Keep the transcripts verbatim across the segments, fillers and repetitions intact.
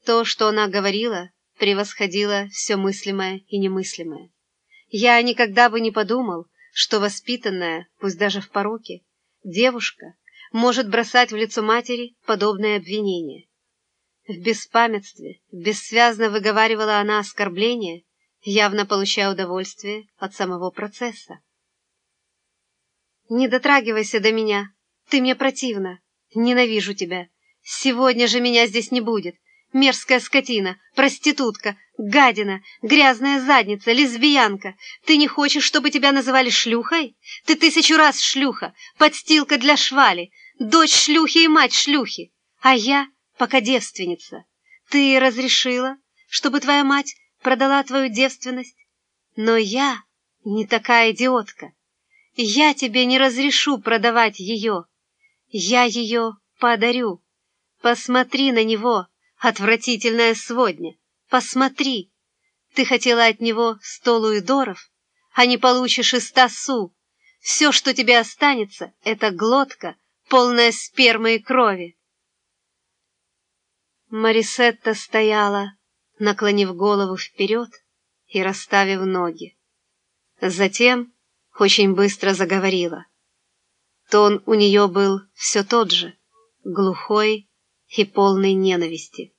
то, что она говорила, превосходило все мыслимое и немыслимое. Я никогда бы не подумал, что воспитанная, пусть даже в пороке, девушка может бросать в лицо матери подобное обвинение. В беспамятстве бессвязно выговаривала она оскорбление, явно получая удовольствие от самого процесса. «Не дотрагивайся до меня, ты мне противна, ненавижу тебя. Сегодня же меня здесь не будет. Мерзкая скотина, проститутка, гадина, грязная задница, лесбиянка. Ты не хочешь, чтобы тебя называли шлюхой? Ты тысячу раз шлюха, подстилка для швали, дочь шлюхи и мать шлюхи. А я пока девственница. Ты разрешила, чтобы твоя мать продала твою девственность? Но я не такая идиотка. Я тебе не разрешу продавать ее. Я ее подарю. Посмотри на него, отвратительная сводня. Посмотри. Ты хотела от него сто луидоров, а не получишь и ста су. Все, что тебе останется, это глотка, полная спермы и крови. Марисетта стояла, наклонив голову вперед и расставив ноги. Затем очень быстро заговорила. Тон у нее был все тот же, глухой и полный ненависти.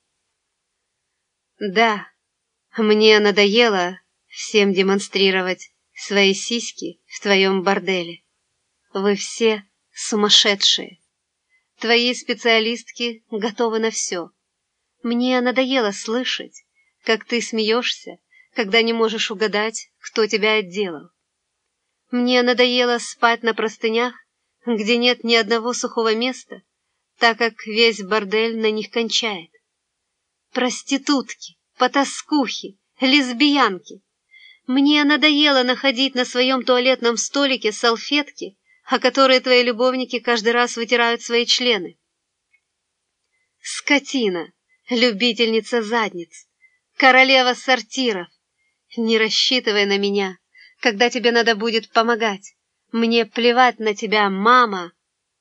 Да, мне надоело всем демонстрировать свои сиськи в твоем борделе. Вы все сумасшедшие. Твои специалистки готовы на все. Мне надоело слышать, как ты смеешься, когда не можешь угадать, кто тебя отделал. Мне надоело спать на простынях, где нет ни одного сухого места, так как весь бордель на них кончает. Проститутки, потаскухи, лесбиянки. Мне надоело находить на своем туалетном столике салфетки, о которые твои любовники каждый раз вытирают свои члены. Скотина, любительница задниц, королева сортиров. Не рассчитывай на меня, когда тебе надо будет помогать. Мне плевать на тебя, мама.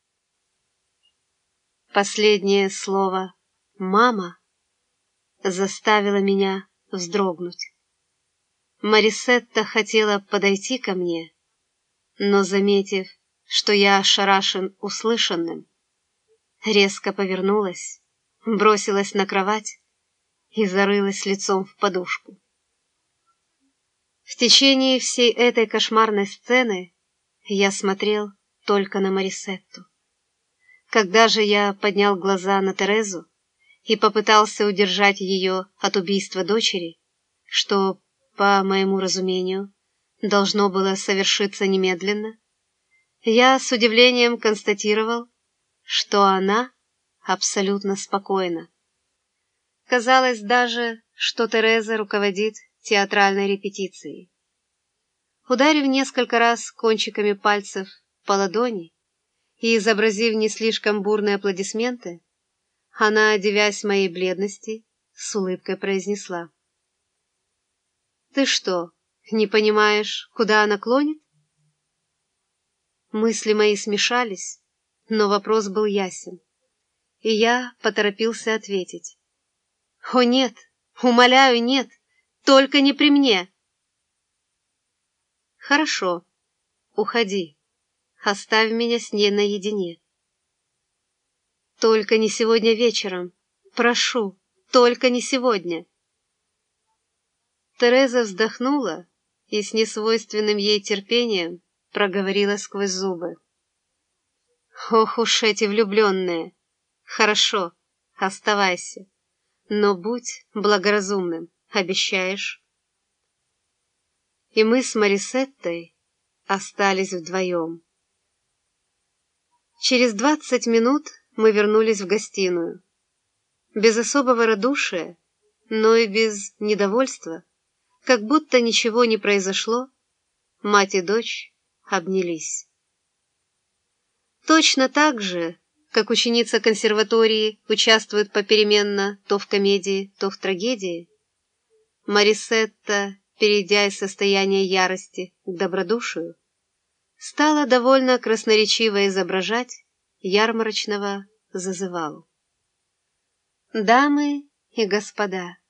Последнее слово «мама» заставило меня вздрогнуть. Марисетта хотела подойти ко мне, но, заметив, что я ошарашен услышанным, резко повернулась, бросилась на кровать и зарылась лицом в подушку. В течение всей этой кошмарной сцены я смотрел только на Марисетту. Когда же я поднял глаза на Терезу и попытался удержать ее от убийства дочери, что, по моему разумению, должно было совершиться немедленно, я с удивлением констатировал, что она абсолютно спокойна. Казалось даже, что Тереза руководит театральной репетицией. Ударив несколько раз кончиками пальцев по ладони и изобразив не слишком бурные аплодисменты, она, дивясь моей бледности, с улыбкой произнесла: «Ты что, не понимаешь, куда она клонит?» Мысли мои смешались, но вопрос был ясен, и я поторопился ответить: «О нет, умоляю, нет, только не при мне!» «Хорошо, уходи, оставь меня с ней наедине. Только не сегодня вечером, прошу, только не сегодня!» Тереза вздохнула и с несвойственным ей терпением проговорила сквозь зубы: «Ох уж эти влюбленные! Хорошо, оставайся, но будь благоразумным, обещаешь?» И мы с Марисеттой остались вдвоем. Через двадцать минут мы вернулись в гостиную. Без особого радушия, но и без недовольства, как будто ничего не произошло, мать и дочь обнялись. Точно так же, как ученица консерватории участвует попеременно то в комедии, то в трагедии, Марисетта, перейдя из состояния ярости к добродушию, стала довольно красноречиво изображать ярмарочного зазывалу. Дамы и господа.